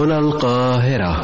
هنا القاهرة.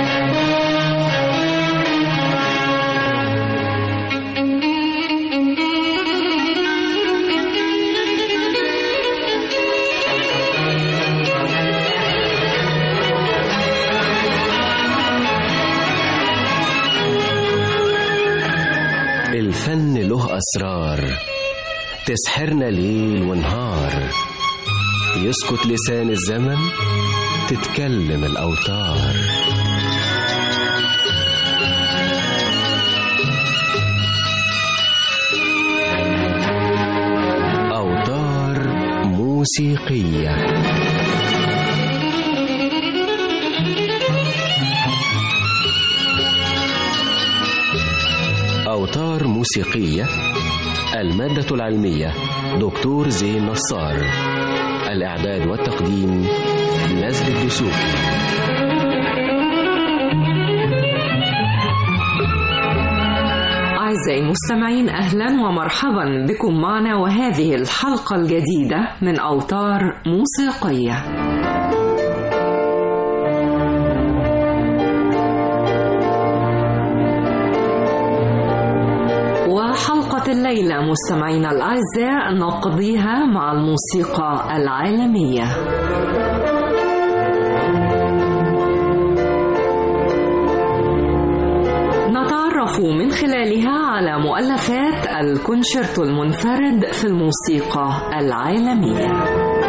الفن له أسرار تسحرنا ليل ونهار، يسكت لسان الزمن تتكلم الأوتار. أوتار موسيقية. أوتار موسيقية. المادة العلمية دكتور زين نصار. الإعداد والتقديم نزل الدسوقي. أعزائي المستمعين، أهلا ومرحبا بكم معنا وهذه الحلقة الجديدة من أوتار موسيقية. وحلقة الليلة مستمعينا الأعزاء نقضيها مع الموسيقى العالمية. نتعرف من خلالها على مؤلفات الكونشيرتو المنفرد في الموسيقى العالمية.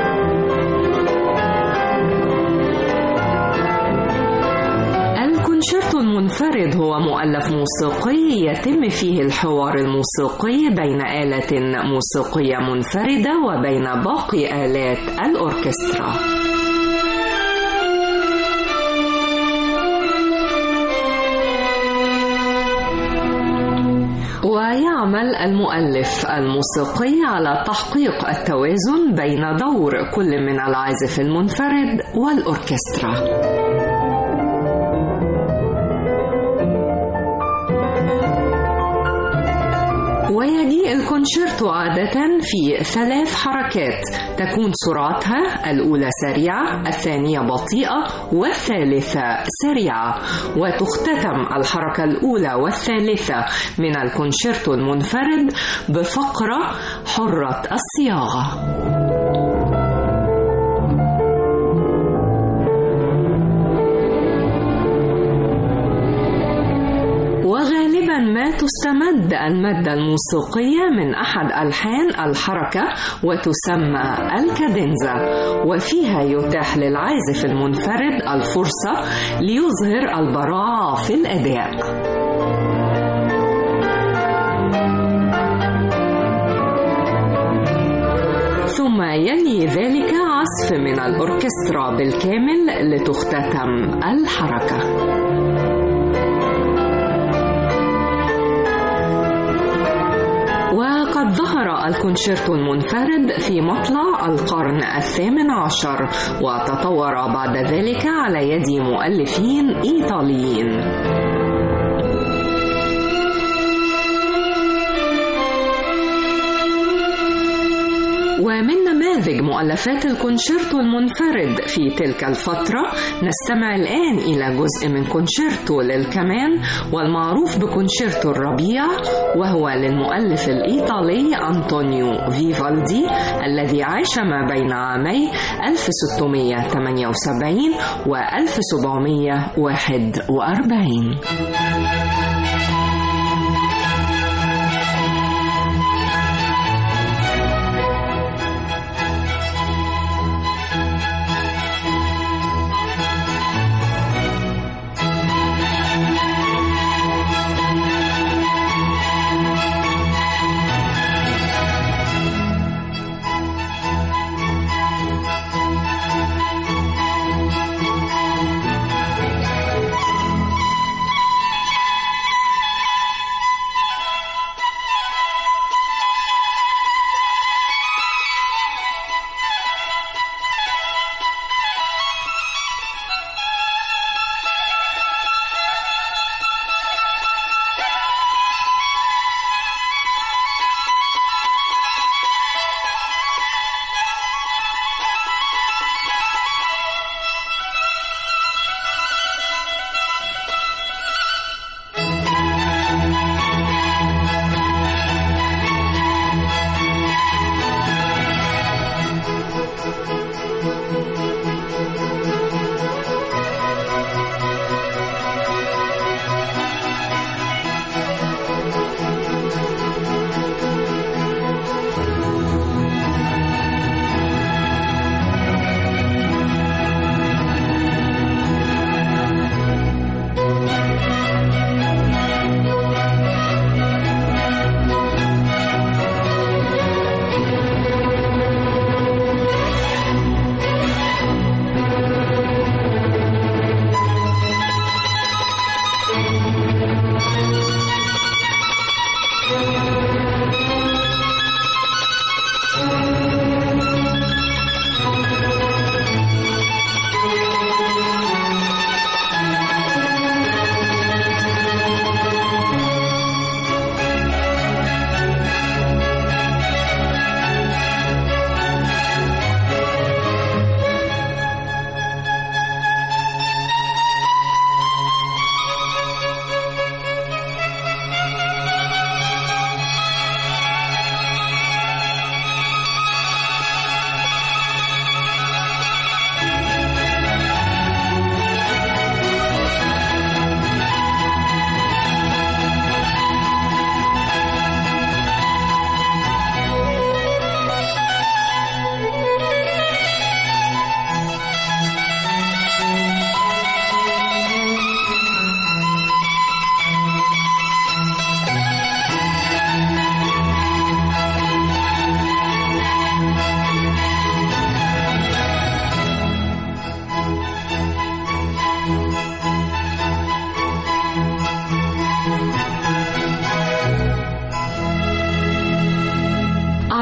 الكونشيرتو المنفرد هو مؤلف موسيقي يتم فيه الحوار الموسيقي بين آلة موسيقية منفردة وبين باقي آلات الأوركسترا. ويعمل المؤلف الموسيقي على تحقيق التوازن بين دور كل من العازف المنفرد والأوركسترا. ويجيء الكونشيرتو عادة في 3 حركات تكون سرعتها الأولى سريعة، الثانية بطيئة، والثالثة سريعة، وتختتم الحركة الأولى والثالثة من الكونشيرتو المنفرد بفقرة حرة الصياغة. وغالبا ما تستمد المادة الموسيقية من أحد ألحان الحركة وتسمى الكادنزا، وفيها يتاح للعازف المنفرد الفرصة ليظهر البراعة في الأداء. ثم يلي ذلك عزف من الأوركسترا بالكامل لتختتم الحركة. وقد ظهر الكونشيرتو المنفرد في مطلع القرن 18 وتطور بعد ذلك على يد مؤلفين إيطاليين. ومن نماذج مؤلفات الكونشيرتو المنفرد في تلك الفترة نستمع الآن إلى جزء من كونشيرتو للكمان والمعروف بكونشيرتو الربيع، وهو للمؤلف الإيطالي أنطونيو فيفالدي الذي عاش ما بين عامي 1678 و 1741.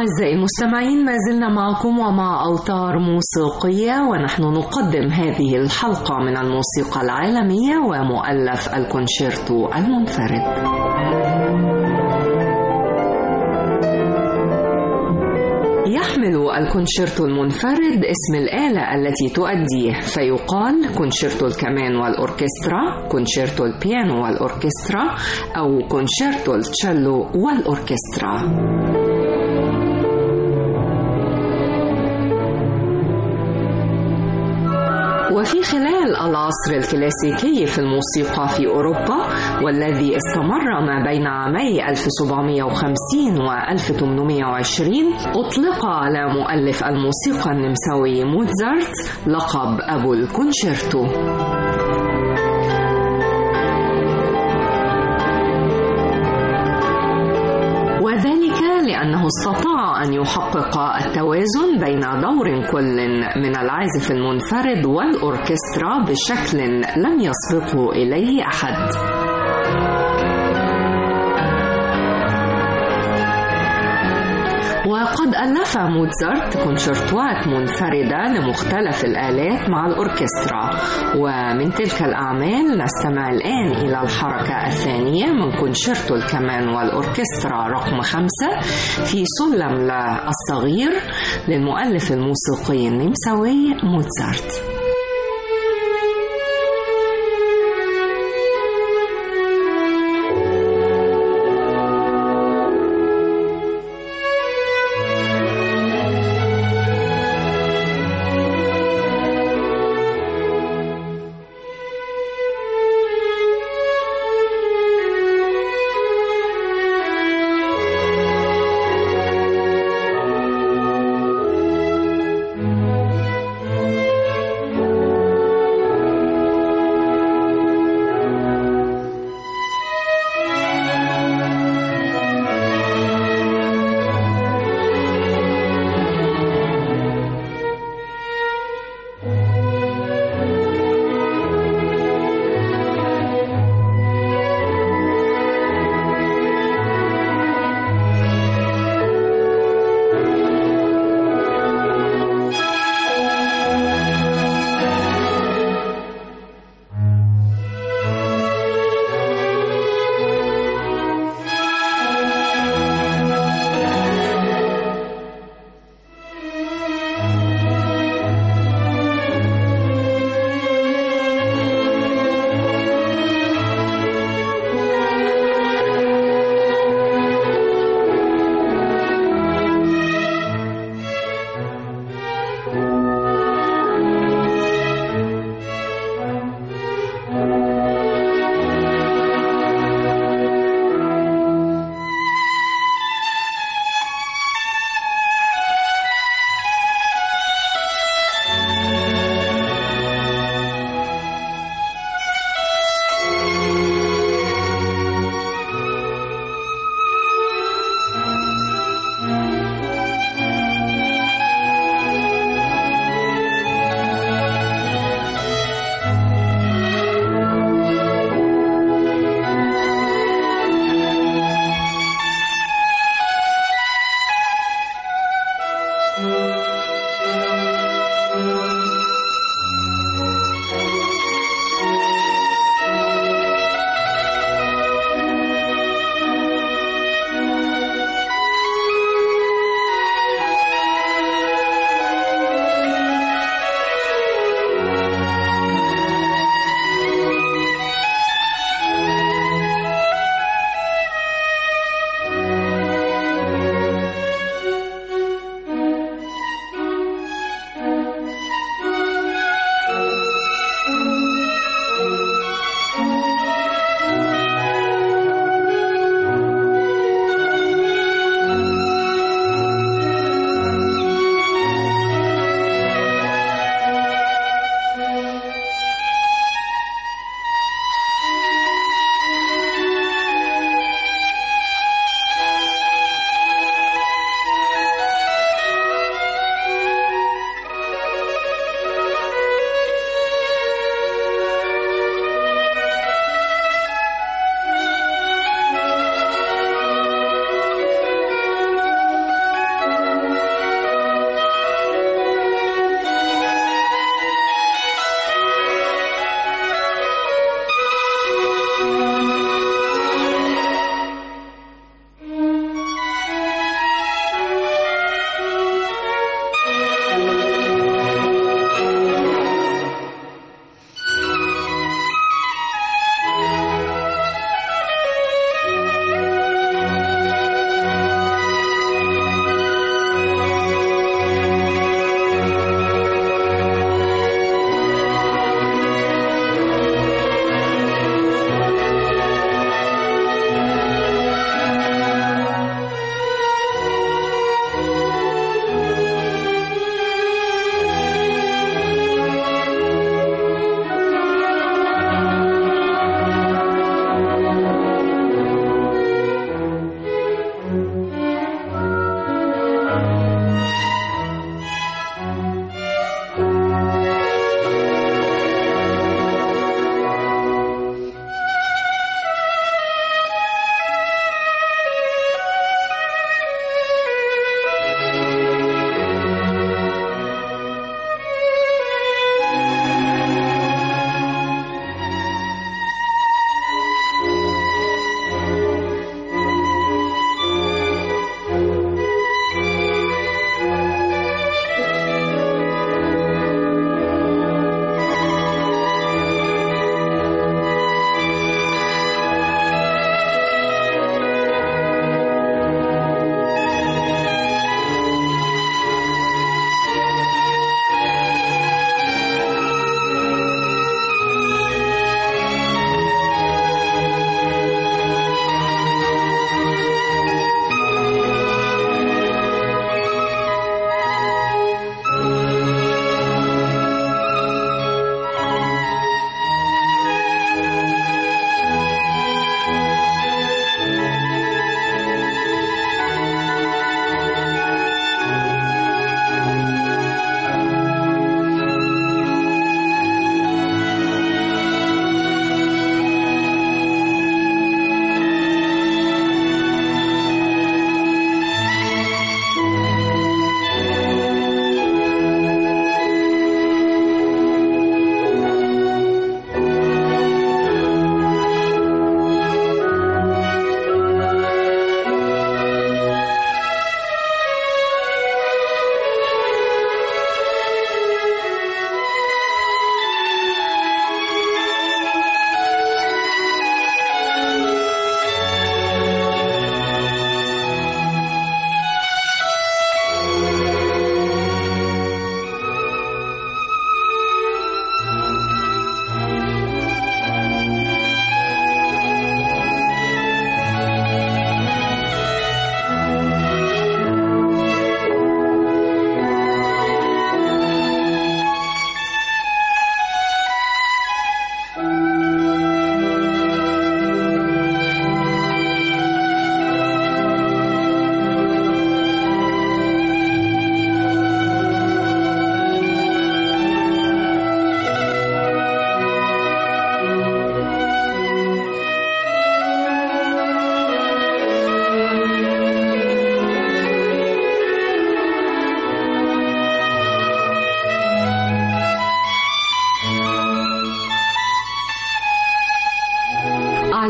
أعزائي المستمعين، ما زلنا معكم ومع أوتار موسيقية، ونحن نقدم هذه الحلقة من الموسيقى العالمية ومؤلف الكونشيرتو المنفرد. يحمل الكونشيرتو المنفرد اسم الآلة التي تؤديه، فيقال كونشيرتو الكمان والأوركسترا، كونشيرتو البيانو والأوركسترا، أو كونشيرتو التشيلو والأوركسترا. وفي خلال العصر الكلاسيكي في الموسيقى في أوروبا، والذي استمر ما بين عامي 1750 و 1820، أطلق على مؤلف الموسيقى النمساوي موتزارت لقب أبو الكونشيرتو. وذلك لأنه استطاع أن يحقق التوازن بين دور كل من العازف المنفرد والأوركسترا بشكل لم يسبقه إليه أحد. وقد ألف موتزارت كونشيرتوات منفردة لمختلف الآلات مع الأوركسترا، ومن تلك الأعمال نستمع الآن إلى الحركة الثانية من كونشيرتو الكمان والأوركسترا رقم 5 في سلم لا الصغير للمؤلف الموسيقي النمساوي موتزارت.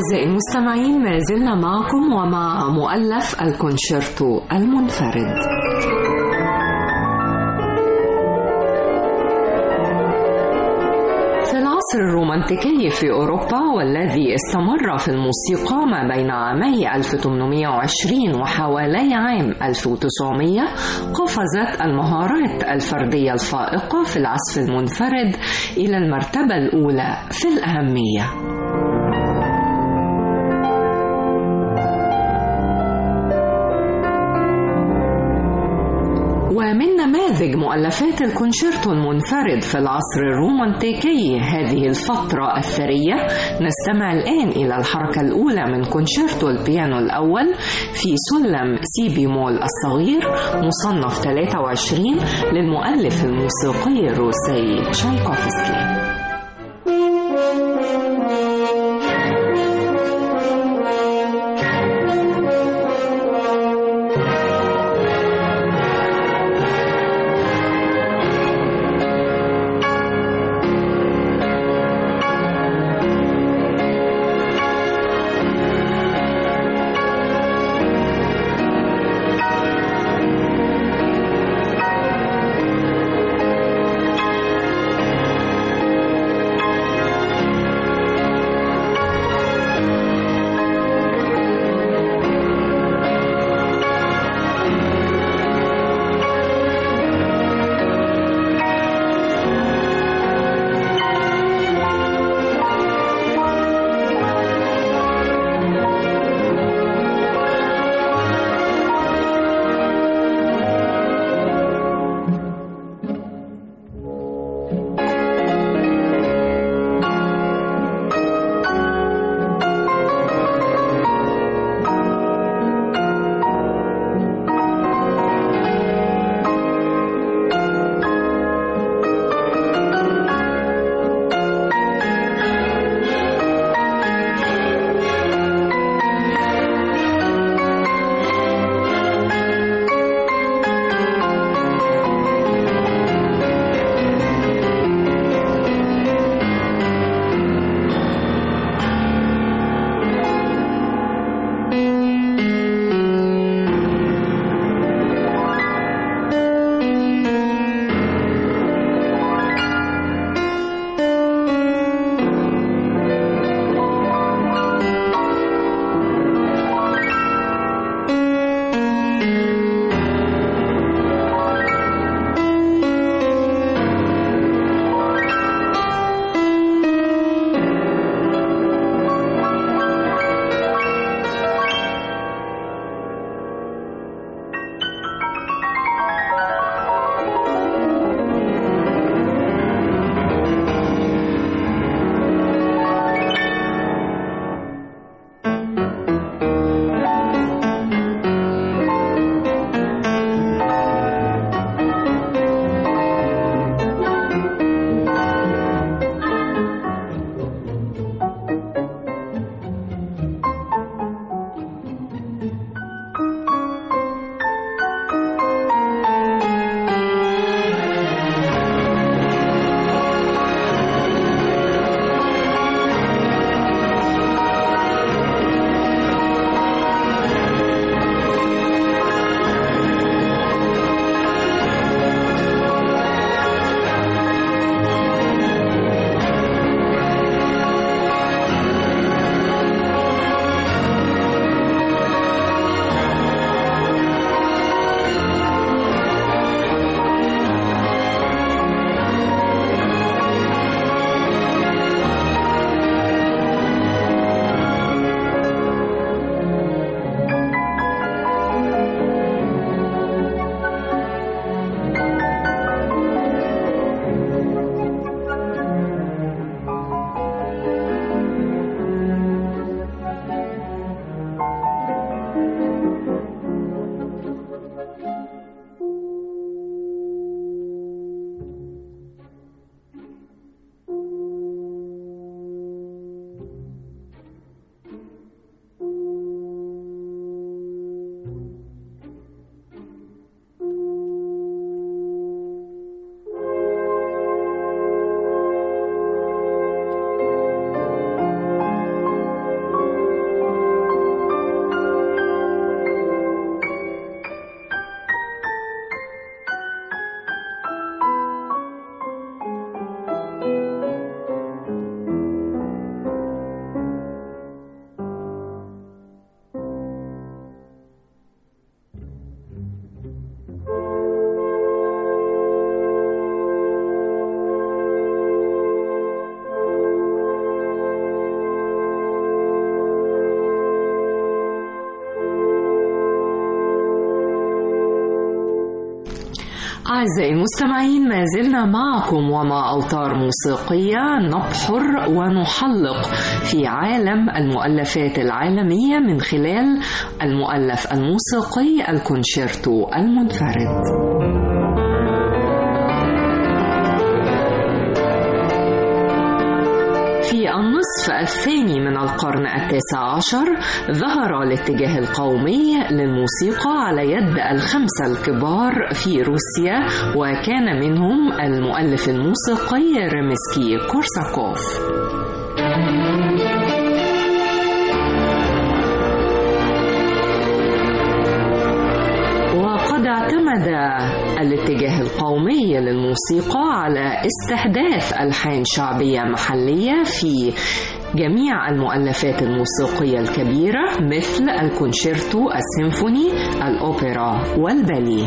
أعزائي المستمعين، ما زلنا معكم ومع مؤلف الكونشيرتو المنفرد. في العصر الرومانتيكي في أوروبا، والذي استمر في الموسيقى ما بين عامي 1820 وحوالي عام 1900، قفزت المهارات الفردية الفائقة في العزف المنفرد إلى المرتبة الأولى في الأهمية. ومن نماذج مؤلفات الكونشيرتو المنفرد في العصر الرومانتيكي هذه الفترة الثرية، نستمع الآن إلى الحركة الأولى من كونشيرتو البيانو الأول في سلم سي بيمول الصغير مصنف 23 للمؤلف الموسيقي الروسي تشايكوفسكي. أعزائي المستمعين، ما زلنا معكم ومع أوتار موسيقية نبحر ونحلق في عالم المؤلفات العالمية من خلال المؤلف الموسيقي الكونشيرتو المنفرد. في النصف الثاني من القرن 19 ظهر الاتجاه القومي للموسيقى على يد الخمسة الكبار في روسيا، وكان منهم المؤلف الموسيقي ريمسكي كورساكوف. وقد اعتمد الاتجاه القومي للموسيقى على استحداث ألحان شعبية محلية في جميع المؤلفات الموسيقية الكبيرة مثل الكونشيرتو السيمفوني، الأوبرا والباليه.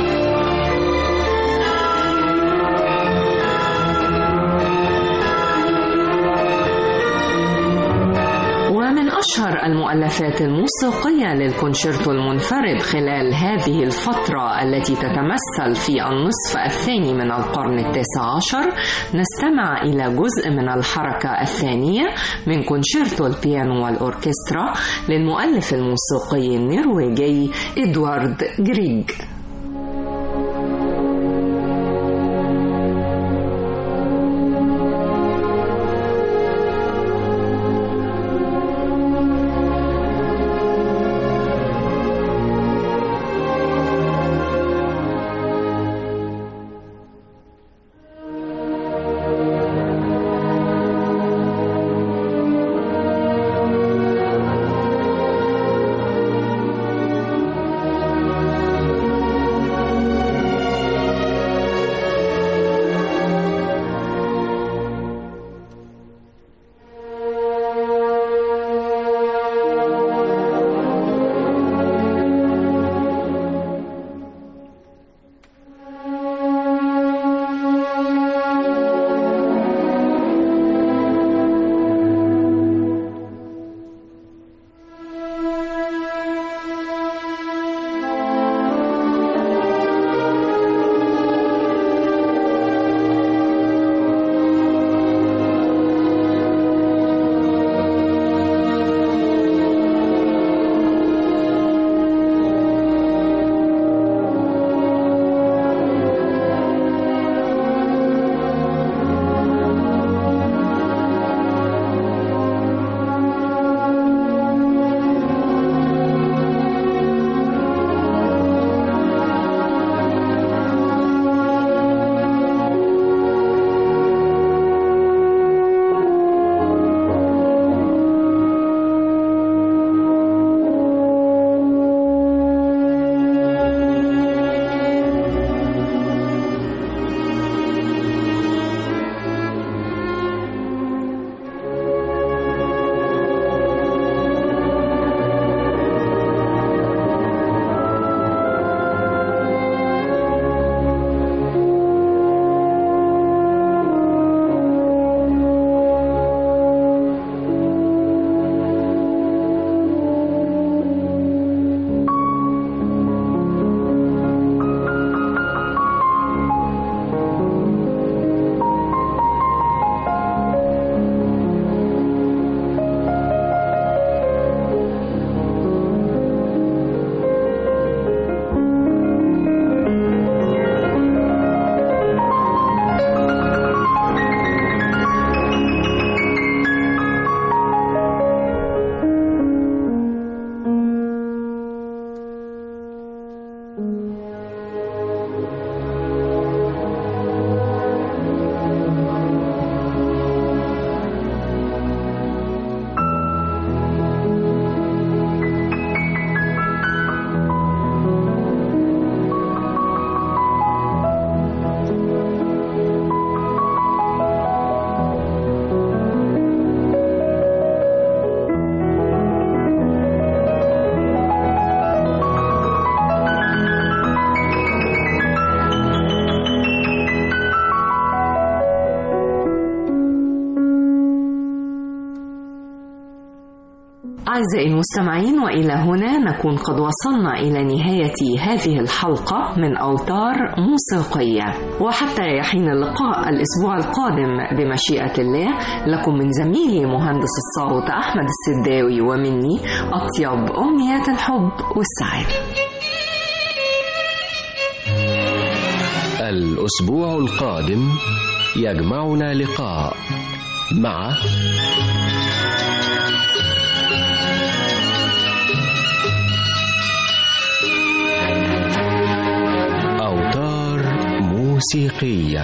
ومن أشهر المؤلفات الموسيقية للكونشيرتو المنفرد خلال هذه الفترة التي تتمثل في النصف الثاني من القرن 19 نستمع إلى جزء من الحركة الثانية من كونشيرتو البيانو والأوركسترا للمؤلف الموسيقي النرويجي إدوارد جريج. أعزائي المستمعين، وإلى هنا نكون قد وصلنا إلى نهاية هذه الحلقة من أوتار موسيقية، وحتى يحين اللقاء الأسبوع القادم بمشيئة الله، لكم من زميلي مهندس الصوت أحمد السداوي ومني أطيب أمنيات الحب والسعادة. الأسبوع القادم يجمعنا لقاء مع أوتار موسيقية.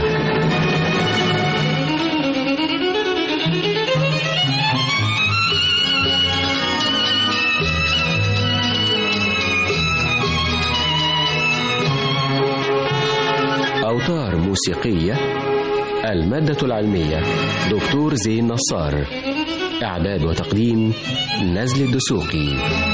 أوتار موسيقية. المادة العلمية دكتور زين نصار. إعداد وتقديم نزل الدسوقي.